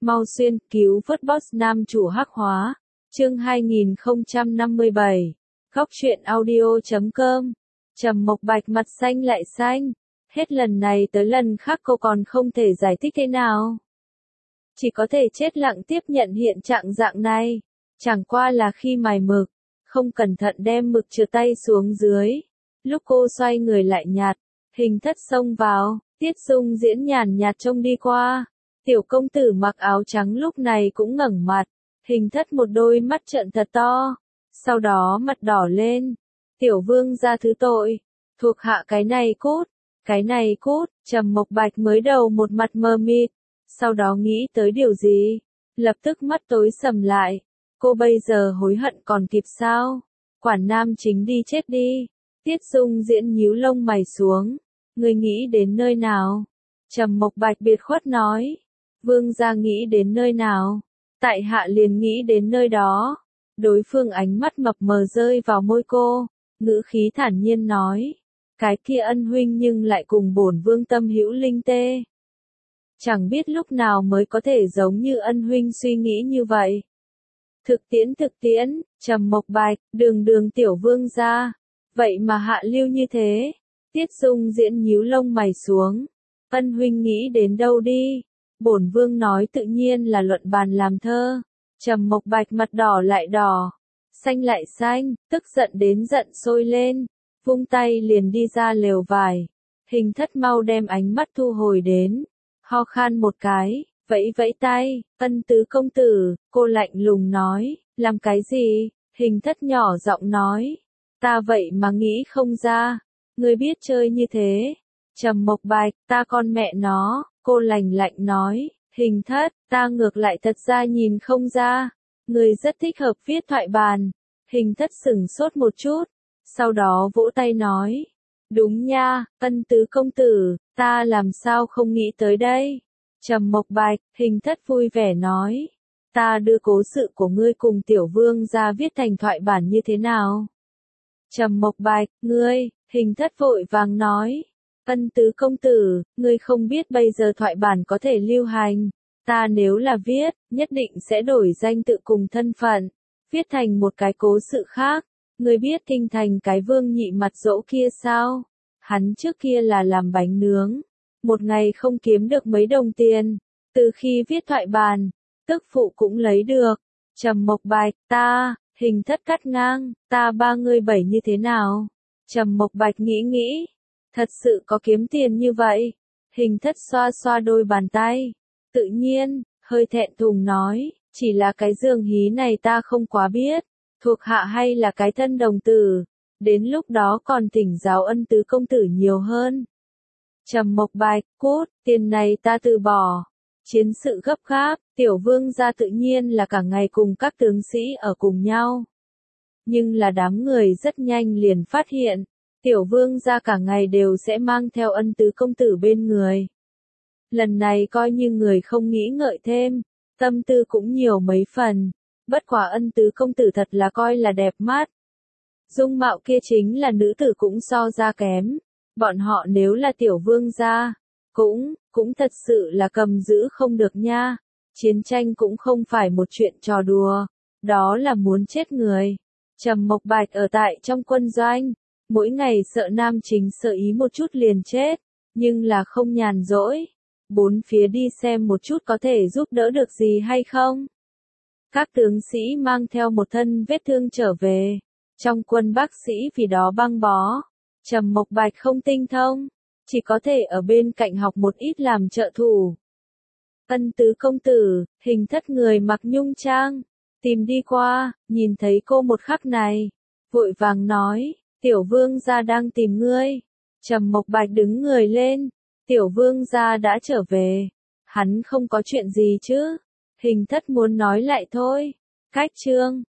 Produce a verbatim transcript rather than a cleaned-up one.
Mau xuyên, cứu vớt boss nam chủ hắc hóa. Chương hai nghìn không trăm năm mươi bảy. Góc truyện audio chấm com. Trầm Mộc Bạch mặt xanh lại xanh. Hết lần này tới lần khác cô còn không thể giải thích thế nào. Chỉ có thể chết lặng tiếp nhận hiện trạng dạng này. Chẳng qua là khi mài mực, không cẩn thận đem mực trượt tay xuống dưới. Lúc cô xoay người lại nhặt, Hình Thất xông vào, Tiết Dung diễn nhàn nhạt trông đi qua. Tiểu công tử mặc áo trắng lúc này cũng ngẩng mặt, Hình Thất một đôi mắt trợn thật to, sau đó mặt đỏ lên. Tiểu vương gia thứ tội, thuộc hạ cái này cút, cái này cút. Trầm Mộc Bạch mới đầu một mặt mờ mịt, sau đó nghĩ tới điều gì, lập tức mắt tối sầm lại. Cô bây giờ hối hận còn kịp sao? Quản nam chính đi chết đi. Tiết Dung diễn nhíu lông mày xuống. Người nghĩ đến nơi nào? Trầm Mộc Bạch biệt khuất nói. Vương gia nghĩ đến nơi nào? Tại hạ liền nghĩ đến nơi đó. Đối phương ánh mắt mập mờ rơi vào môi cô, ngữ khí thản nhiên nói. Cái kia ân huynh nhưng lại cùng bổn vương tâm hữu linh tê. Chẳng biết lúc nào mới có thể giống như ân huynh suy nghĩ như vậy. Thực tiễn thực tiễn, Trầm Mộc Bạch, đường đường tiểu vương gia. Vậy mà hạ lưu như thế. Tiết Dung diễn nhíu lông mày xuống. Ân huynh nghĩ đến đâu đi? Bổn vương nói tự nhiên là luận bàn làm thơ. Trầm Mộc Bạch mặt đỏ lại đỏ, xanh lại xanh, tức giận đến giận sôi lên, vung tay liền đi ra lều vải. Hình Thất mau đem ánh mắt thu hồi đến, ho khan một cái, vẫy vẫy tay. Ân tứ công tử, cô lạnh lùng nói, làm cái gì? Hình Thất nhỏ giọng nói, ta vậy mà nghĩ không ra, ngươi biết chơi như thế. Trầm Mộc Bạch, ta con mẹ nó, cô lạnh lạnh nói. Hình Thất, ta ngược lại thật ra nhìn không ra, người rất thích hợp viết thoại bàn. Hình Thất sửng sốt một chút, sau đó vỗ tay nói, đúng nha, Ân tứ công tử, ta làm sao không nghĩ tới đây. Trầm Mộc Bạch, Hình Thất vui vẻ nói, ta đưa cố sự của ngươi cùng tiểu vương ra viết thành thoại bản như thế nào? Trầm Mộc Bạch, ngươi, Hình Thất vội vàng nói. Ân tứ công tử, ngươi không biết bây giờ thoại bản có thể lưu hành. Ta nếu là viết, nhất định sẽ đổi danh tự cùng thân phận, viết thành một cái cố sự khác. Ngươi biết Kinh Thành cái vương nhị mặt dỗ kia sao? Hắn trước kia là làm bánh nướng, một ngày không kiếm được mấy đồng tiền. Từ khi viết thoại bản, tức phụ cũng lấy được. Trầm Mộc Bạch, ta, Hình Thất cắt ngang, ta ba ngươi bảy như thế nào? Trầm Mộc Bạch nghĩ nghĩ. Thật sự có kiếm tiền như vậy? Hình Thất xoa xoa đôi bàn tay. Tự nhiên, hơi thẹn thùng nói, chỉ là cái giường hí này ta không quá biết, thuộc hạ hay là cái thân đồng tử, đến lúc đó còn thỉnh giáo Ân tứ công tử nhiều hơn. Trầm Mộc Bạch, cút, tiền này ta từ bỏ. Chiến sự gấp gáp, tiểu vương gia tự nhiên là cả ngày cùng các tướng sĩ ở cùng nhau. Nhưng là đám người rất nhanh liền phát hiện, tiểu vương gia cả ngày đều sẽ mang theo Ân tứ công tử bên người. Lần này coi như người không nghĩ ngợi thêm, tâm tư cũng nhiều mấy phần, bất quả Ân tứ công tử thật là coi là đẹp mắt. Dung mạo kia chính là nữ tử cũng so ra kém, bọn họ nếu là tiểu vương gia, cũng, cũng thật sự là cầm giữ không được nha. Chiến tranh cũng không phải một chuyện trò đùa, đó là muốn chết người. Trầm Mộc Bạch ở tại trong quân doanh, mỗi ngày sợ nam chính sợ ý một chút liền chết, nhưng là không nhàn rỗi. Bốn phía đi xem một chút có thể giúp đỡ được gì hay không. Các tướng sĩ mang theo một thân vết thương trở về, trong quân bác sĩ vì đó băng bó. Trầm Mộc Bạch không tinh thông, chỉ có thể ở bên cạnh học một ít làm trợ thủ. Ân tứ công tử, Hình Thất người mặc nhung trang, tìm đi qua, nhìn thấy cô một khắc này, vội vàng nói, tiểu vương gia đang tìm ngươi. Trầm Mộc Bạch đứng người lên, tiểu vương gia đã trở về, hắn không có chuyện gì chứ? Hình Thất muốn nói lại thôi. Cách chương